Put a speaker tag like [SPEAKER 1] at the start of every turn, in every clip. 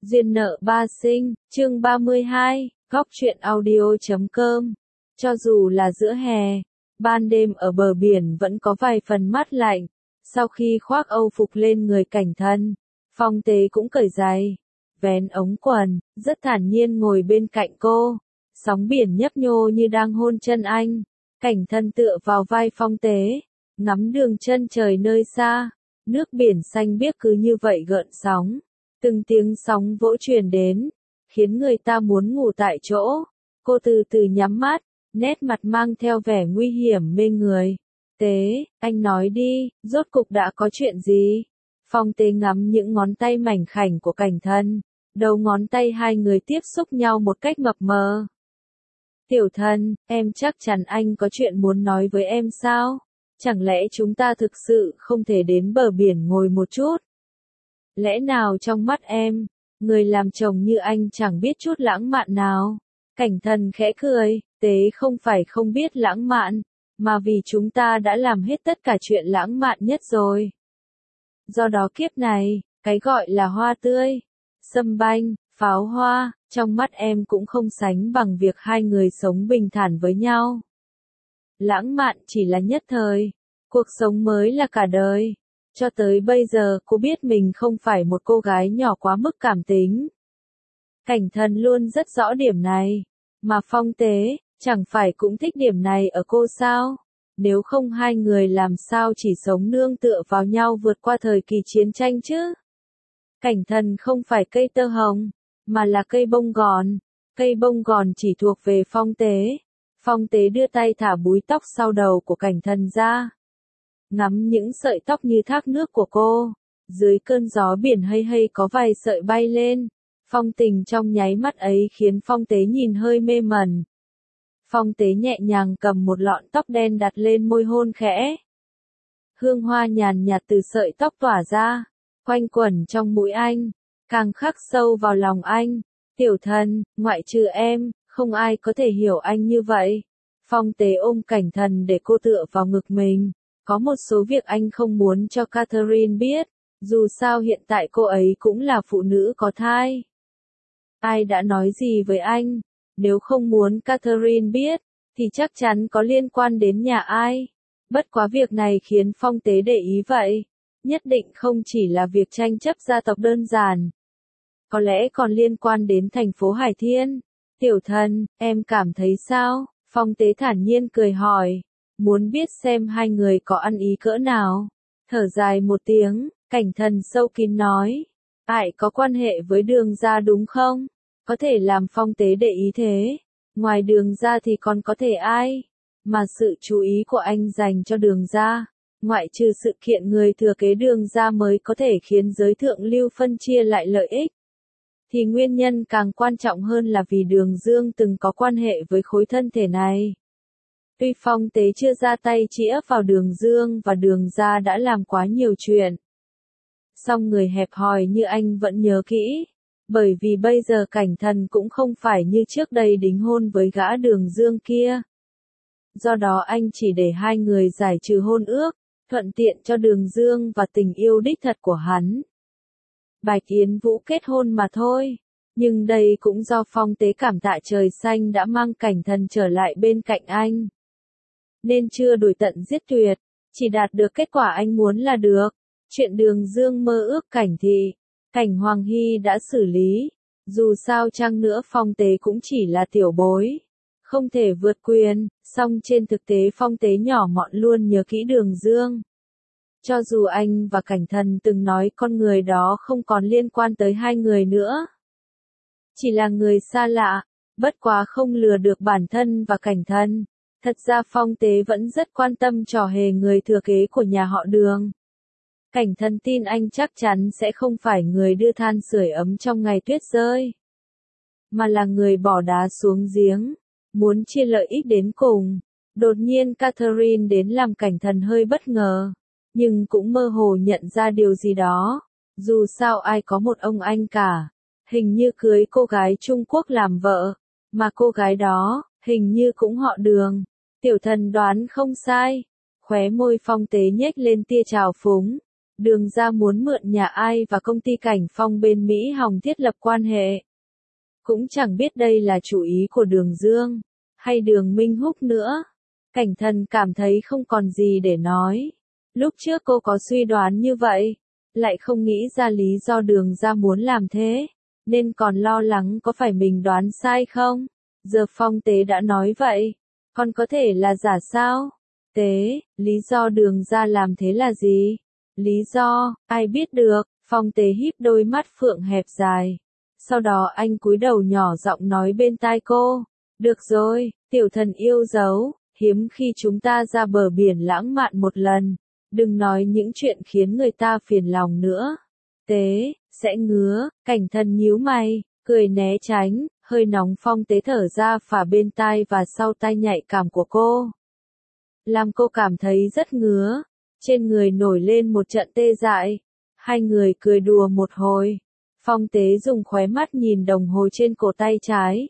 [SPEAKER 1] Duyên nợ ba sinh, chương 32, góc truyện audio.com. Cho dù là giữa hè, ban đêm ở bờ biển vẫn có vài phần mát lạnh. Sau khi khoác âu phục lên người Cảnh Thân, Phong Tế cũng cởi giày, vén ống quần, rất thản nhiên ngồi bên cạnh cô. Sóng biển nhấp nhô như đang hôn chân anh. Cảnh Thân tựa vào vai Phong Tế, ngắm đường chân trời nơi xa. Nước biển xanh biếc cứ như vậy gợn sóng. Từng tiếng sóng vỗ truyền đến, khiến người ta muốn ngủ tại chỗ. Cô từ từ nhắm mắt, nét mặt mang theo vẻ nguy hiểm mê người. Tế, anh nói đi, rốt cục đã có chuyện gì? Phong Tế ngắm những ngón tay mảnh khảnh của Cảnh Thân, đầu ngón tay hai người tiếp xúc nhau một cách mập mờ. Tiểu Thân, em chắc chắn anh có chuyện muốn nói với em sao? Chẳng lẽ chúng ta thực sự không thể đến bờ biển ngồi một chút? Lẽ nào trong mắt em, người làm chồng như anh chẳng biết chút lãng mạn nào? Cảnh Thân khẽ cười, Tế không phải không biết lãng mạn, mà vì chúng ta đã làm hết tất cả chuyện lãng mạn nhất rồi. Do đó kiếp này, cái gọi là hoa tươi, sâm banh, pháo hoa, trong mắt em cũng không sánh bằng việc hai người sống bình thản với nhau. Lãng mạn chỉ là nhất thời, cuộc sống mới là cả đời. Cho tới bây giờ cô biết mình không phải một cô gái nhỏ quá mức cảm tính. Cảnh Thân luôn rất rõ điểm này, mà Phong Tế, chẳng phải cũng thích điểm này ở cô sao? Nếu không hai người làm sao chỉ sống nương tựa vào nhau vượt qua thời kỳ chiến tranh chứ? Cảnh Thân không phải cây tơ hồng, mà là cây bông gòn. Cây bông gòn chỉ thuộc về Phong Tế. Phong Tế đưa tay thả búi tóc sau đầu của Cảnh Thân ra. Ngắm những sợi tóc như thác nước của cô, dưới cơn gió biển hay có vài sợi bay lên. Phong tình trong nháy mắt ấy khiến Phong Tế nhìn hơi mê mẩn. Phong Tế nhẹ nhàng cầm một lọn tóc đen đặt lên môi hôn khẽ. Hương hoa nhàn nhạt từ sợi tóc tỏa ra, quanh quẩn trong mũi anh, càng khắc sâu vào lòng anh. Tiểu Thân, ngoại trừ em, không ai có thể hiểu anh như vậy. Phong Tế ôm Cảnh Thân để cô tựa vào ngực mình. Có một số việc anh không muốn cho Catherine biết, dù sao hiện tại cô ấy cũng là phụ nữ có thai. Ai đã nói gì với anh? Nếu không muốn Catherine biết, thì chắc chắn có liên quan đến nhà ai. Bất quá việc này khiến Phong Tế để ý vậy. Nhất định không chỉ là việc tranh chấp gia tộc đơn giản. Có lẽ còn liên quan đến thành phố Hải Thiên. Tiểu Thân, em cảm thấy sao? Phong Tế thản nhiên cười hỏi. Muốn biết xem hai người có ăn ý cỡ nào. Thở dài một tiếng, Cảnh Thân sâu kín nói. Ai có quan hệ với Đường Gia đúng không? Có thể làm Phong Tế để ý thế. Ngoài Đường Gia thì còn có thể ai? Mà sự chú ý của anh dành cho Đường Gia, ngoại trừ sự kiện người thừa kế Đường Gia mới có thể khiến giới thượng lưu phân chia lại lợi ích. Thì nguyên nhân càng quan trọng hơn là vì Đường Dương từng có quan hệ với khối thân thể này. Tuy Phong Tế chưa ra tay chĩa vào Đường Dương và Đường Gia đã làm quá nhiều chuyện. Song người hẹp hòi như anh vẫn nhớ kỹ. Bởi vì bây giờ Cảnh Thân cũng không phải như trước đây đính hôn với gã Đường Dương kia. Do đó anh chỉ để hai người giải trừ hôn ước, thuận tiện cho Đường Dương và tình yêu đích thật của hắn. Bạch Yến Vũ kết hôn mà thôi. Nhưng đây cũng do Phong Tế cảm tạ trời xanh đã mang Cảnh Thân trở lại bên cạnh anh. Nên chưa đuổi tận giết tuyệt, chỉ đạt được kết quả anh muốn là được. Chuyện Đường Dương mơ ước Cảnh Thị, Cảnh Hoàng Hy đã xử lý. Dù sao chăng nữa Phong Tế cũng chỉ là tiểu bối, không thể vượt quyền, song trên thực tế Phong Tế nhỏ mọn luôn nhớ kỹ Đường Dương. Cho dù anh và Cảnh Thân từng nói con người đó không còn liên quan tới hai người nữa. Chỉ là người xa lạ, bất quá không lừa được bản thân và Cảnh Thân. Thật ra Phong Tế vẫn rất quan tâm trò hề người thừa kế của nhà họ Đường. Cảnh Thân tin anh chắc chắn sẽ không phải người đưa than sưởi ấm trong ngày tuyết rơi, mà là người bỏ đá xuống giếng, muốn chia lợi ích đến cùng. Đột nhiên Catherine đến làm Cảnh Thân hơi bất ngờ, nhưng cũng mơ hồ nhận ra điều gì đó. Dù sao ai có một ông anh cả, hình như cưới cô gái Trung Quốc làm vợ, mà cô gái đó, hình như cũng họ Đường. Tiểu Thân đoán không sai. Khóe môi Phong Tế nhếch lên tia trào phúng. Đường ra muốn mượn nhà ai và công ty Cảnh Phong bên Mỹ hòng thiết lập quan hệ. Cũng chẳng biết đây là chủ ý của Đường Dương, hay Đường Minh Húc nữa. Cảnh Thần cảm thấy không còn gì để nói. Lúc trước cô có suy đoán như vậy, lại không nghĩ ra lý do Đường ra muốn làm thế, nên còn lo lắng có phải mình đoán sai không. Giờ Phong Tế đã nói vậy, còn có thể là giả sao? Tế, lý do Đường ra làm thế là gì? Lý do, ai biết được, Phong Tế híp đôi mắt phượng hẹp dài. Sau đó anh cúi đầu nhỏ giọng nói bên tai cô, được rồi, tiểu thần yêu dấu, hiếm khi chúng ta ra bờ biển lãng mạn một lần, đừng nói những chuyện khiến người ta phiền lòng nữa. Tế, sẽ ngứa, Cảnh Thần nhíu mày, cười né tránh, hơi nóng Phong Tế thở ra phả bên tai và sau tai nhạy cảm của cô. Làm cô cảm thấy rất ngứa, trên người nổi lên một trận tê dại. Hai người cười đùa một hồi. Phong Tế dùng khóe mắt nhìn đồng hồ trên cổ tay trái.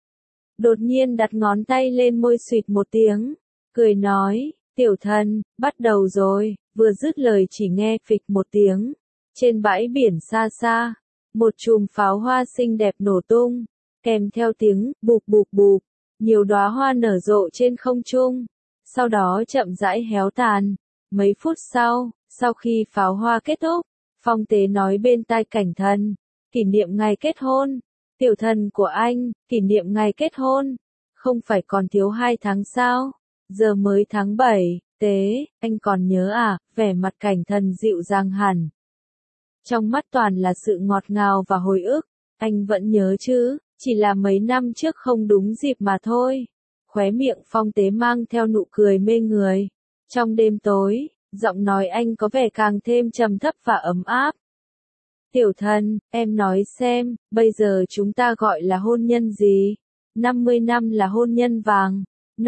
[SPEAKER 1] Đột nhiên đặt ngón tay lên môi xụt một tiếng, cười nói, tiểu thần, bắt đầu rồi, vừa dứt lời chỉ nghe phịch một tiếng. Trên bãi biển xa xa, một chùm pháo hoa xinh đẹp nổ tung, kèm theo tiếng bụp bụp bụp, nhiều đóa hoa nở rộ trên không trung, sau đó chậm rãi héo tàn. Mấy phút sau khi pháo hoa kết thúc, Phong Tế nói bên tai Cảnh Thần, kỷ niệm ngày kết hôn, tiểu thần của anh, kỷ niệm ngày kết hôn, không phải còn thiếu 2 tháng sao, giờ mới tháng 7, Tế, anh còn nhớ à, vẻ mặt Cảnh Thần dịu dàng hẳn. Trong mắt toàn là sự ngọt ngào và hồi ức, anh vẫn nhớ chứ, chỉ là mấy năm trước không đúng dịp mà thôi. Khóe miệng Phong Tế mang theo nụ cười mê người. Trong đêm tối, giọng nói anh có vẻ càng thêm trầm thấp và ấm áp. Tiểu thần, em nói xem, bây giờ chúng ta gọi là hôn nhân gì? 50 năm là hôn nhân vàng,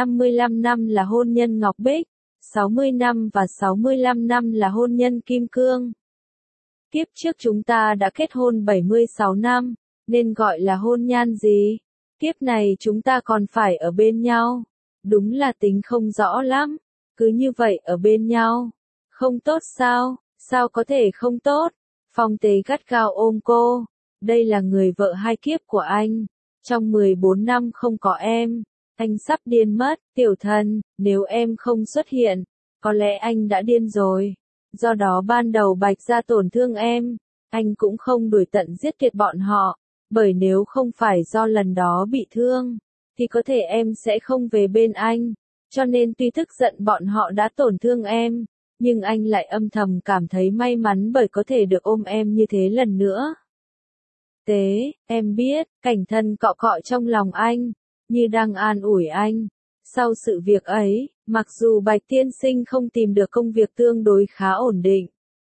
[SPEAKER 1] 55 năm là hôn nhân ngọc bích, 60 năm và 65 năm là hôn nhân kim cương. Kiếp trước chúng ta đã kết hôn 76 năm, nên gọi là hôn nhan gì? Kiếp này chúng ta còn phải ở bên nhau. Đúng là tính không rõ lắm. Cứ như vậy ở bên nhau. Không tốt sao? Sao có thể không tốt? Phong Tế gắt gao ôm cô. Đây là người vợ hai kiếp của anh. Trong 14 năm không có em, anh sắp điên mất. Tiểu thần, nếu em không xuất hiện, có lẽ anh đã điên rồi. Do đó ban đầu Bạch Gia tổn thương em, anh cũng không đuổi tận giết tuyệt bọn họ. Bởi nếu không phải do lần đó bị thương, thì có thể em sẽ không về bên anh. Cho nên tuy tức giận bọn họ đã tổn thương em, nhưng anh lại âm thầm cảm thấy may mắn bởi có thể được ôm em như thế lần nữa. Tế, em biết, Cảnh Thần cọ cọ trong lòng anh, như đang an ủi anh. Sau sự việc ấy, mặc dù Bạch tiên sinh không tìm được công việc tương đối khá ổn định,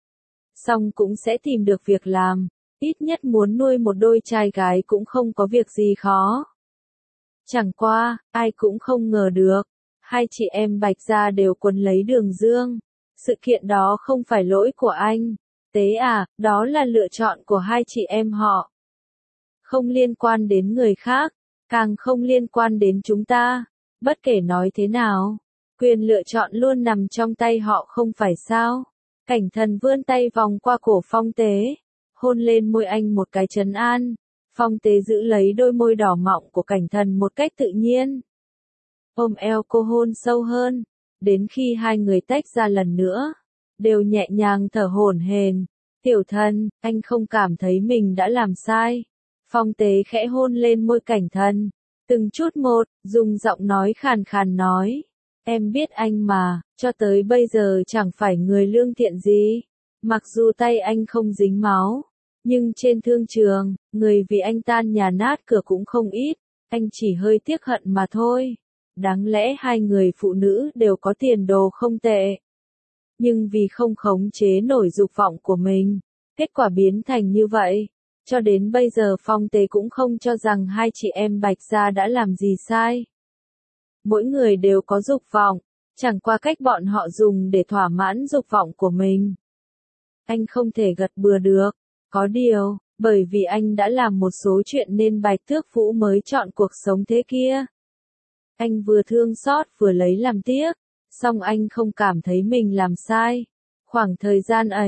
[SPEAKER 1] song cũng sẽ tìm được việc làm. Ít nhất muốn nuôi một đôi trai gái cũng không có việc gì khó. Chẳng qua, ai cũng không ngờ được, hai chị em Bạch Gia đều quấn lấy Đường Dương. Sự kiện đó không phải lỗi của anh. Tế à, đó là lựa chọn của hai chị em họ. Không liên quan đến người khác, càng không liên quan đến chúng ta. Bất kể nói thế nào, quyền lựa chọn luôn nằm trong tay họ không phải sao? Cảnh Thần vươn tay vòng qua cổ Phong Tế, hôn lên môi anh một cái trấn an. Phong Tế giữ lấy đôi môi đỏ mọng của Cảnh Thần một cách tự nhiên. Ôm eo cô hôn sâu hơn, đến khi hai người tách ra lần nữa, đều nhẹ nhàng thở hổn hển. Tiểu thần, anh không cảm thấy mình đã làm sai. Phong Tế khẽ hôn lên môi Cảnh Thần, từng chút một, dùng giọng nói khàn khàn nói. Em biết anh mà, cho tới bây giờ chẳng phải người lương thiện gì. Mặc dù tay anh không dính máu, nhưng trên thương trường, người vì anh tan nhà nát cửa cũng không ít. Anh chỉ hơi tiếc hận mà thôi. Đáng lẽ hai người phụ nữ đều có tiền đồ không tệ. Nhưng vì không khống chế nổi dục vọng của mình, kết quả biến thành như vậy. Cho đến bây giờ Phong Tế cũng không cho rằng hai chị em Bạch Gia đã làm gì sai. Mỗi người đều có dục vọng, chẳng qua cách bọn họ dùng để thỏa mãn dục vọng của mình. Anh không thể gật bừa được. Có điều, bởi vì anh đã làm một số chuyện nên Bạch Tước Vũ mới chọn cuộc sống thế kia. Anh vừa thương xót vừa lấy làm tiếc, song anh không cảm thấy mình làm sai. Khoảng thời gian ấy,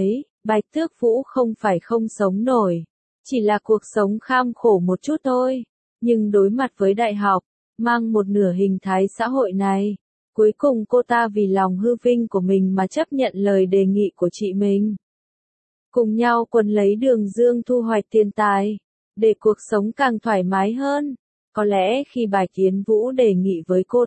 [SPEAKER 1] Bạch Tước Vũ không phải không sống nổi, chỉ là cuộc sống kham khổ một chút thôi, nhưng đối mặt với đại học, mang một nửa hình thái xã hội này, cuối cùng cô ta vì lòng hư vinh của mình mà chấp nhận lời đề nghị của chị mình. Cùng nhau quấn lấy Đường Dương thu hoạch tiền tài, để cuộc sống càng thoải mái hơn. Có lẽ khi Bạch Yến Vũ đề nghị với cô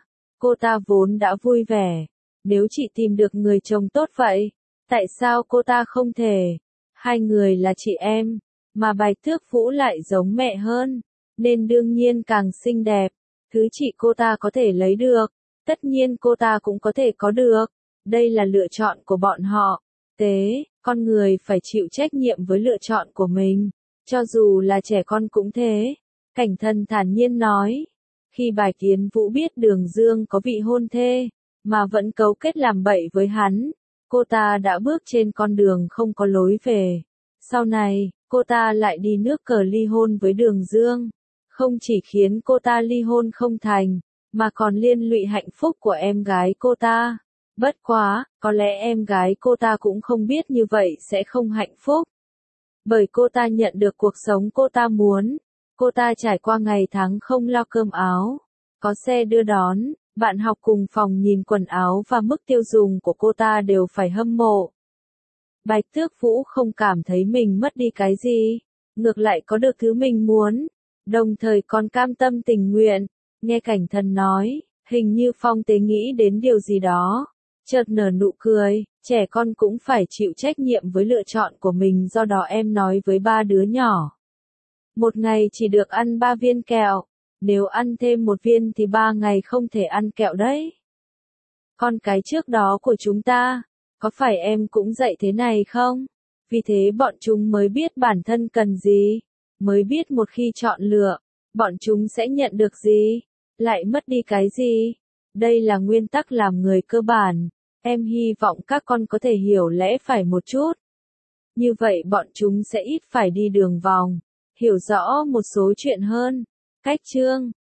[SPEAKER 1] ta vốn đã vui vẻ. Nếu chị tìm được người chồng tốt vậy, tại sao cô ta không thể? Hai người là chị em, mà Bạch Tước Vũ lại giống mẹ hơn, nên đương nhiên càng xinh đẹp. Thứ chị cô ta có thể lấy được, tất nhiên cô ta cũng có thể có được. Đây là lựa chọn của bọn họ. Con người phải chịu trách nhiệm với lựa chọn của mình, cho dù là trẻ con cũng thế. Cảnh Thần thản nhiên nói. Khi Bạch Yến Vũ biết Đường Dương có vị hôn thê, mà vẫn cấu kết làm bậy với hắn, cô ta đã bước trên con đường không có lối về. Sau này, cô ta lại đi nước cờ ly hôn với Đường Dương. Không chỉ khiến cô ta ly hôn không thành, mà còn liên lụy hạnh phúc của em gái cô ta. Bất quá, có lẽ em gái cô ta cũng không biết như vậy sẽ không hạnh phúc. Bởi cô ta nhận được cuộc sống cô ta muốn. Cô ta trải qua ngày tháng không lo cơm áo, có xe đưa đón, bạn học cùng phòng nhìn quần áo và mức tiêu dùng của cô ta đều phải hâm mộ. Bạch Tước Vũ không cảm thấy mình mất đi cái gì, ngược lại có được thứ mình muốn, đồng thời còn cam tâm tình nguyện. Nghe Cảnh Thần nói, hình như Phong Tế nghĩ đến điều gì đó, chợt nở nụ cười. Trẻ con cũng phải chịu trách nhiệm với lựa chọn của mình, do đó em nói với ba đứa nhỏ. Một ngày chỉ được ăn 3 viên kẹo, nếu ăn thêm 1 viên thì 3 ngày không thể ăn kẹo đấy. Con cái trước đó của chúng ta, có phải em cũng dạy thế này không? Vì thế bọn chúng mới biết bản thân cần gì, mới biết một khi chọn lựa, bọn chúng sẽ nhận được gì, lại mất đi cái gì. Đây là nguyên tắc làm người cơ bản, em hy vọng các con có thể hiểu lẽ phải một chút. Như vậy bọn chúng sẽ ít phải đi đường vòng, hiểu rõ một số chuyện hơn. Cách chương